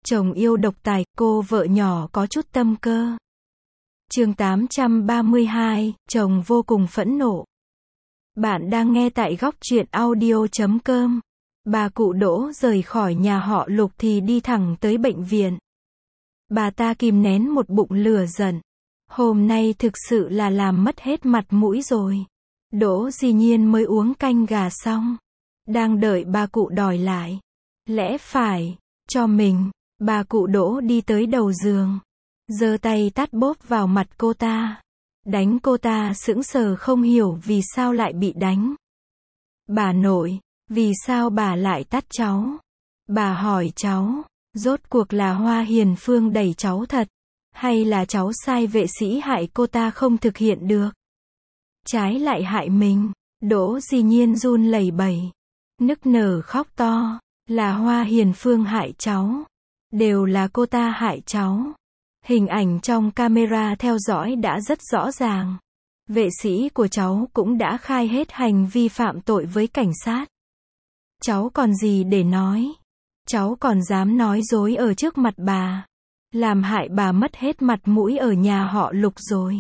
Chồng yêu độc tài, cô vợ nhỏ có chút tâm cơ. Chương 832, chồng vô cùng phẫn nộ. Bạn đang nghe tại góc truyện audio.com. Bà cụ Đỗ rời khỏi nhà họ Lục thì đi thẳng tới bệnh viện. Bà ta kìm nén một bụng lửa giận. Hôm nay thực sự là làm mất hết mặt mũi rồi. Đỗ dĩ nhiên mới uống canh gà xong. Đang đợi bà cụ đòi lại. Lẽ phải, cho mình. Bà cụ Đỗ đi tới đầu giường. Giơ tay tát bốp vào mặt cô ta. Đánh cô ta sững sờ không hiểu vì sao lại bị đánh. Bà nội, vì sao bà lại tát cháu? Bà hỏi cháu, rốt cuộc là Hoa Hiền Phương đẩy cháu thật? Hay là cháu sai vệ sĩ hại cô ta không thực hiện được? Trái lại hại mình. Đỗ dĩ nhiên run lẩy bẩy. Nức nở khóc to. Là Hoa Hiền Phương hại cháu. Đều là cô ta hại cháu. Hình ảnh trong camera theo dõi đã rất rõ ràng. Vệ sĩ của cháu cũng đã khai hết hành vi phạm tội với cảnh sát. Cháu còn gì để nói? Cháu còn dám nói dối ở trước mặt bà. Làm hại bà mất hết mặt mũi ở nhà họ Lục rồi.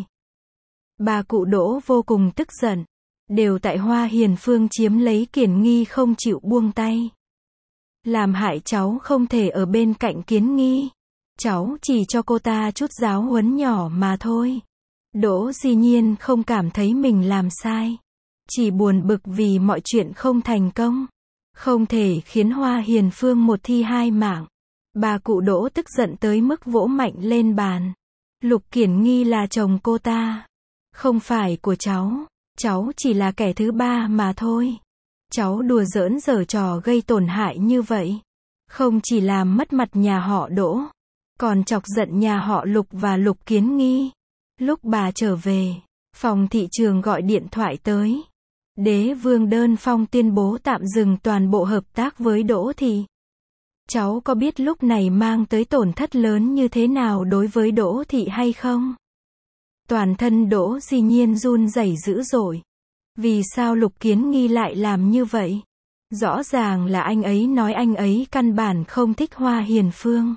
Bà cụ Đỗ vô cùng tức giận. Đều tại Hoa Hiền Phương chiếm lấy Kiển Nghi không chịu buông tay. Làm hại cháu không thể ở bên cạnh Kiến Nghi. Cháu chỉ cho cô ta chút giáo huấn nhỏ mà thôi. Đỗ dĩ nhiên không cảm thấy mình làm sai. Chỉ buồn bực vì mọi chuyện không thành công. Không thể khiến Hoa Hiền Phương một thi hai mạng. Bà cụ Đỗ tức giận tới mức vỗ mạnh lên bàn. Lục Kiển Nghi là chồng cô ta. Không phải của cháu. Cháu chỉ là kẻ thứ ba mà thôi. Cháu đùa giỡn giở trò gây tổn hại như vậy. Không chỉ làm mất mặt nhà họ Đỗ. Còn chọc giận nhà họ Lục và Lục Kiến Nghi. Lúc bà trở về, phòng thị trường gọi điện thoại tới. Đế vương đơn phong tuyên bố tạm dừng toàn bộ hợp tác với Đỗ Thị. Cháu có biết lúc này mang tới tổn thất lớn như thế nào đối với Đỗ Thị hay không? Toàn thân Đỗ dĩ nhiên run rẩy dữ dội. Vì sao Lục Kiến Nghi lại làm như vậy? Rõ ràng là anh ấy nói anh ấy căn bản không thích Hoa Hiền Phương.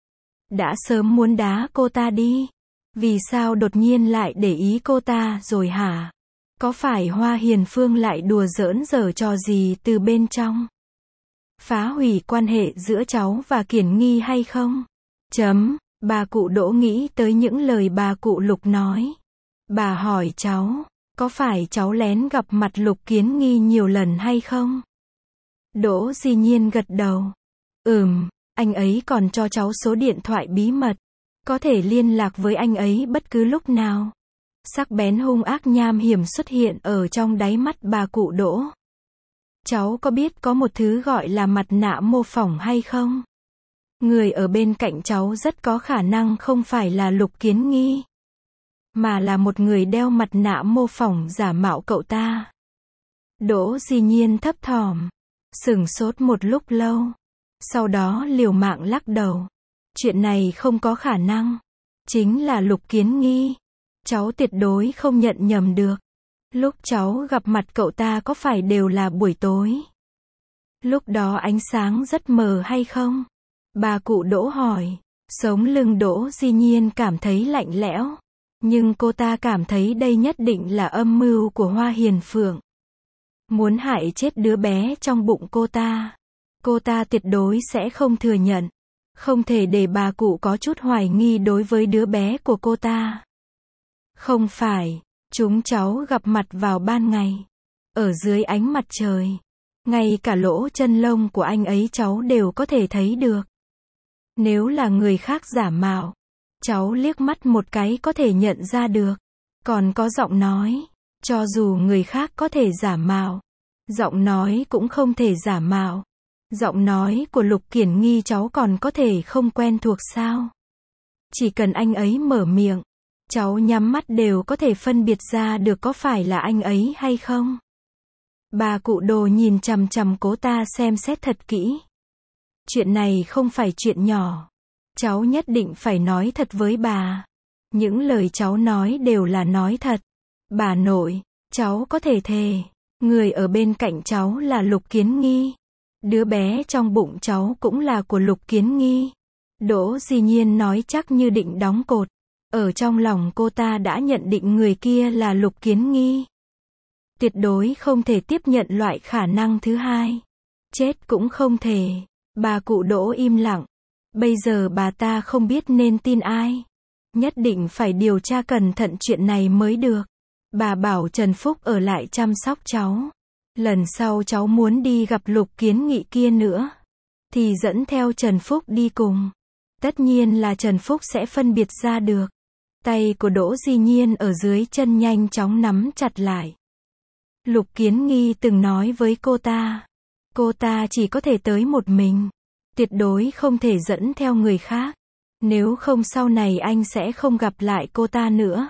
Đã sớm muốn đá cô ta đi. Vì sao đột nhiên lại để ý cô ta rồi hả? Có phải Hoa Hiền Phương lại đùa giỡn giở trò gì từ bên trong? Phá hủy quan hệ giữa cháu và Kiển Nghi hay không? Bà cụ Đỗ nghĩ tới những lời bà cụ Lục nói. Bà hỏi cháu, có phải cháu lén gặp mặt Lục Kiến Nghi nhiều lần hay không? Đỗ dĩ nhiên gật đầu. Anh ấy còn cho cháu số điện thoại bí mật. Có thể liên lạc với anh ấy bất cứ lúc nào. Sắc bén hung ác nham hiểm xuất hiện ở trong đáy mắt bà cụ Đỗ. Cháu có biết có một thứ gọi là mặt nạ mô phỏng hay không? Người ở bên cạnh cháu rất có khả năng không phải là Lục Kiến Nghi. Mà là một người đeo mặt nạ mô phỏng giả mạo cậu ta. Đỗ dĩ nhiên thấp thỏm. Sửng sốt một lúc lâu. Sau đó liều mạng lắc đầu. Chuyện này không có khả năng. Chính là Lục Kiến Nghi. Cháu tuyệt đối không nhận nhầm được. Lúc cháu gặp mặt cậu ta có phải đều là buổi tối? Lúc đó ánh sáng rất mờ hay không? Bà cụ Đỗ hỏi. Sống lưng Đỗ dĩ nhiên cảm thấy lạnh lẽo. Nhưng cô ta cảm thấy đây nhất định là âm mưu của Hoa Hiền Phượng. Muốn hại chết đứa bé trong bụng cô ta. Cô ta tuyệt đối sẽ không thừa nhận. Không thể để bà cụ có chút hoài nghi đối với đứa bé của cô ta. Không phải, chúng cháu gặp mặt vào ban ngày. Ở dưới ánh mặt trời. Ngay cả lỗ chân lông của anh ấy cháu đều có thể thấy được. Nếu là người khác giả mạo, cháu liếc mắt một cái có thể nhận ra được. Còn có giọng nói, cho dù người khác có thể giả mạo, giọng nói cũng không thể giả mạo. Giọng nói của Lục Kiển Nghi cháu còn có thể không quen thuộc sao? Chỉ cần anh ấy mở miệng, cháu nhắm mắt đều có thể phân biệt ra được có phải là anh ấy hay không? Bà cụ Đồ nhìn chằm chằm cô ta xem xét thật kỹ. Chuyện này không phải chuyện nhỏ. Cháu nhất định phải nói thật với bà. Những lời cháu nói đều là nói thật. Bà nội, cháu có thể thề. Người ở bên cạnh cháu là Lục Kiến Nghi. Đứa bé trong bụng cháu cũng là của Lục Kiến Nghi. Đỗ Di Nhiên nói chắc như định đóng cột. Ở trong lòng cô ta đã nhận định người kia là Lục Kiến Nghi. Tuyệt đối không thể tiếp nhận loại khả năng thứ hai. Chết cũng không thể. Bà cụ Đỗ im lặng. Bây giờ bà ta không biết nên tin ai. Nhất định phải điều tra cẩn thận chuyện này mới được. Bà bảo Trần Phúc ở lại chăm sóc cháu. Lần sau cháu muốn đi gặp Lục Kiến Nghị kia nữa, thì dẫn theo Trần Phúc đi cùng. Tất nhiên là Trần Phúc sẽ phân biệt ra được. Tay của Đỗ Di Nhiên ở dưới chân nhanh chóng nắm chặt lại. Lục Kiến Nghi từng nói với cô ta chỉ có thể tới một mình. Tuyệt đối không thể dẫn theo người khác. Nếu không sau này anh sẽ không gặp lại cô ta nữa.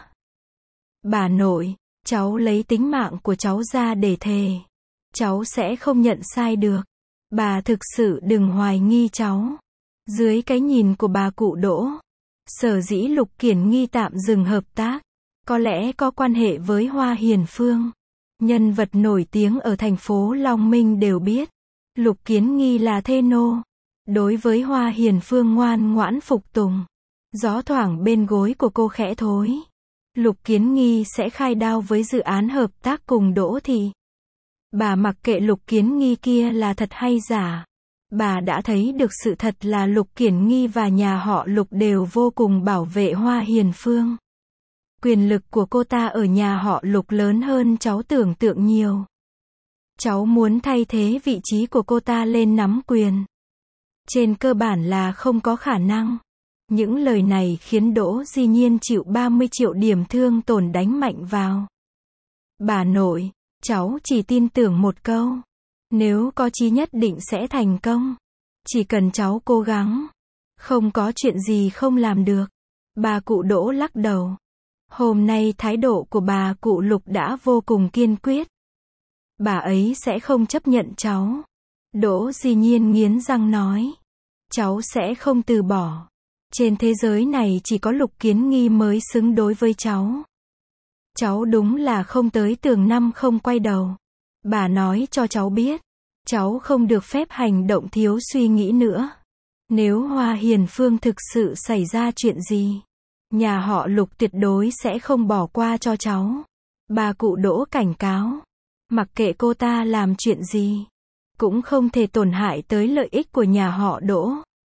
Bà nội, cháu lấy tính mạng của cháu ra để thề. Cháu sẽ không nhận sai được. Bà thực sự đừng hoài nghi cháu. Dưới cái nhìn của bà cụ Đỗ, sở dĩ Lục Kiến Nghi tạm dừng hợp tác, có lẽ có quan hệ với Hoa Hiền Phương. Nhân vật nổi tiếng ở thành phố Long Minh đều biết, Lục Kiến Nghi là thê nô. Đối với Hoa Hiền Phương ngoan ngoãn phục tùng. Gió thoảng bên gối của cô khẽ thối. Lục Kiến Nghi sẽ khai đao với dự án hợp tác cùng Đỗ Thị. Bà mặc kệ Lục Kiến Nghi kia là thật hay giả. Bà đã thấy được sự thật là Lục Kiến Nghi và nhà họ Lục đều vô cùng bảo vệ Hoa Hiền Phương. Quyền lực của cô ta ở nhà họ Lục lớn hơn cháu tưởng tượng nhiều. Cháu muốn thay thế vị trí của cô ta lên nắm quyền. Trên cơ bản là không có khả năng. Những lời này khiến Đỗ Di Nhiên chịu 30 triệu điểm thương tổn đánh mạnh vào. Bà nội, cháu chỉ tin tưởng một câu. Nếu có chí nhất định sẽ thành công. Chỉ cần cháu cố gắng. Không có chuyện gì không làm được. Bà cụ Đỗ lắc đầu. Hôm nay thái độ của bà cụ Lục đã vô cùng kiên quyết. Bà ấy sẽ không chấp nhận cháu. Đỗ Di Nhiên nghiến răng nói. Cháu sẽ không từ bỏ. Trên thế giới này chỉ có Lục Kiến Nghi mới xứng đối với cháu. Cháu đúng là không tới tường năm không quay đầu. Bà nói cho cháu biết. Cháu không được phép hành động thiếu suy nghĩ nữa. Nếu Hoa Hiền Phương thực sự xảy ra chuyện gì, nhà họ Lục tuyệt đối sẽ không bỏ qua cho cháu. Bà cụ Đỗ cảnh cáo. Mặc kệ cô ta làm chuyện gì, cũng không thể tổn hại tới lợi ích của nhà họ Đỗ.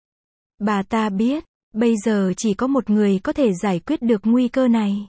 Bà ta biết, bây giờ chỉ có một người có thể giải quyết được nguy cơ này.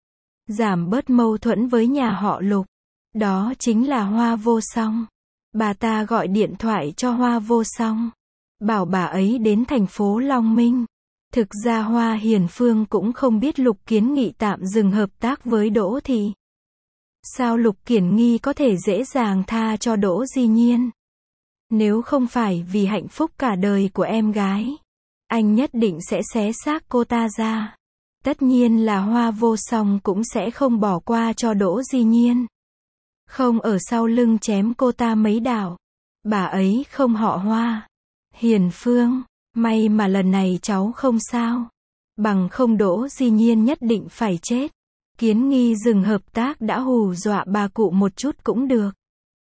Giảm bớt mâu thuẫn với nhà họ Lục. Đó chính là Hoa Vô Song. Bà ta gọi điện thoại cho Hoa Vô Song. Bảo bà ấy đến thành phố Long Minh. Thực ra Hoa Hiền Phương cũng không biết Lục Kiến Nghị tạm dừng hợp tác với Đỗ Thị. Sao Lục Kiến Nghi có thể dễ dàng tha cho Đỗ Di Nhiên? Nếu không phải vì hạnh phúc cả đời của em gái, anh nhất định sẽ xé xác cô ta ra. Tất nhiên là Hoa Vô Song cũng sẽ không bỏ qua cho Đỗ Di Nhiên. Không ở sau lưng chém cô ta mấy đao. Bà ấy không họ Hoa. Hiền Phương, may mà lần này cháu không sao. Bằng không Đỗ Di Nhiên nhất định phải chết. Kiến Nghi dừng hợp tác đã hù dọa bà cụ một chút cũng được.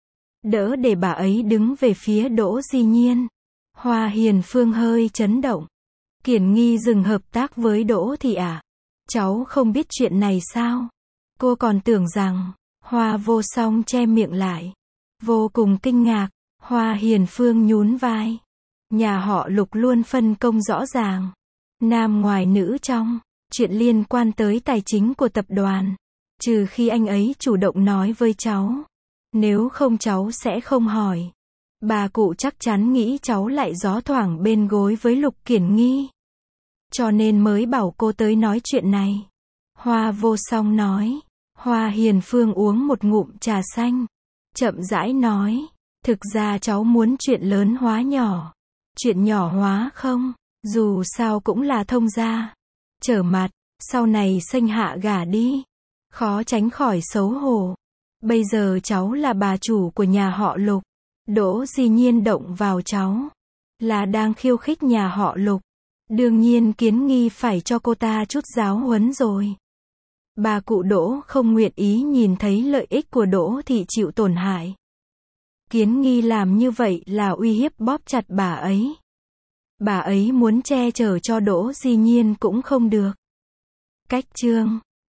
Đỡ để bà ấy đứng về phía Đỗ Di Nhiên. Hoa Hiền Phương hơi chấn động. Kiến Nghi dừng hợp tác với Đỗ Thị à? Cháu không biết chuyện này sao? Cô còn tưởng rằng, Hoa Vô Song che miệng lại. Vô cùng kinh ngạc, Hoa Hiền Phương nhún vai. Nhà họ Lục luôn phân công rõ ràng. Nam ngoài nữ trong. Chuyện liên quan tới tài chính của tập đoàn. Trừ khi anh ấy chủ động nói với cháu. Nếu không cháu sẽ không hỏi. Bà cụ chắc chắn nghĩ cháu lại gió thoảng bên gối với Lục Kiến Nghi. Cho nên mới bảo cô tới nói chuyện này. Hoa Vô Song nói. Hoa Hiền Phương uống một ngụm trà xanh. Chậm rãi nói. Thực ra cháu muốn chuyện lớn hóa nhỏ. Chuyện nhỏ hóa không. Dù sao cũng là thông gia. Trở mặt. Sau này sinh hạ gả đi. Khó tránh khỏi xấu hổ. Bây giờ cháu là bà chủ của nhà họ Lục. Đỗ Di Nhiên động vào cháu. Là đang khiêu khích nhà họ Lục. Đương nhiên Kiến Nghi phải cho cô ta chút giáo huấn rồi. Bà cụ Đỗ không nguyện ý nhìn thấy lợi ích của Đỗ Thị chịu tổn hại. Kiến Nghi làm như vậy là uy hiếp bóp chặt bà ấy. Bà ấy muốn che chở cho Đỗ Di Nhiên cũng không được. Cách chương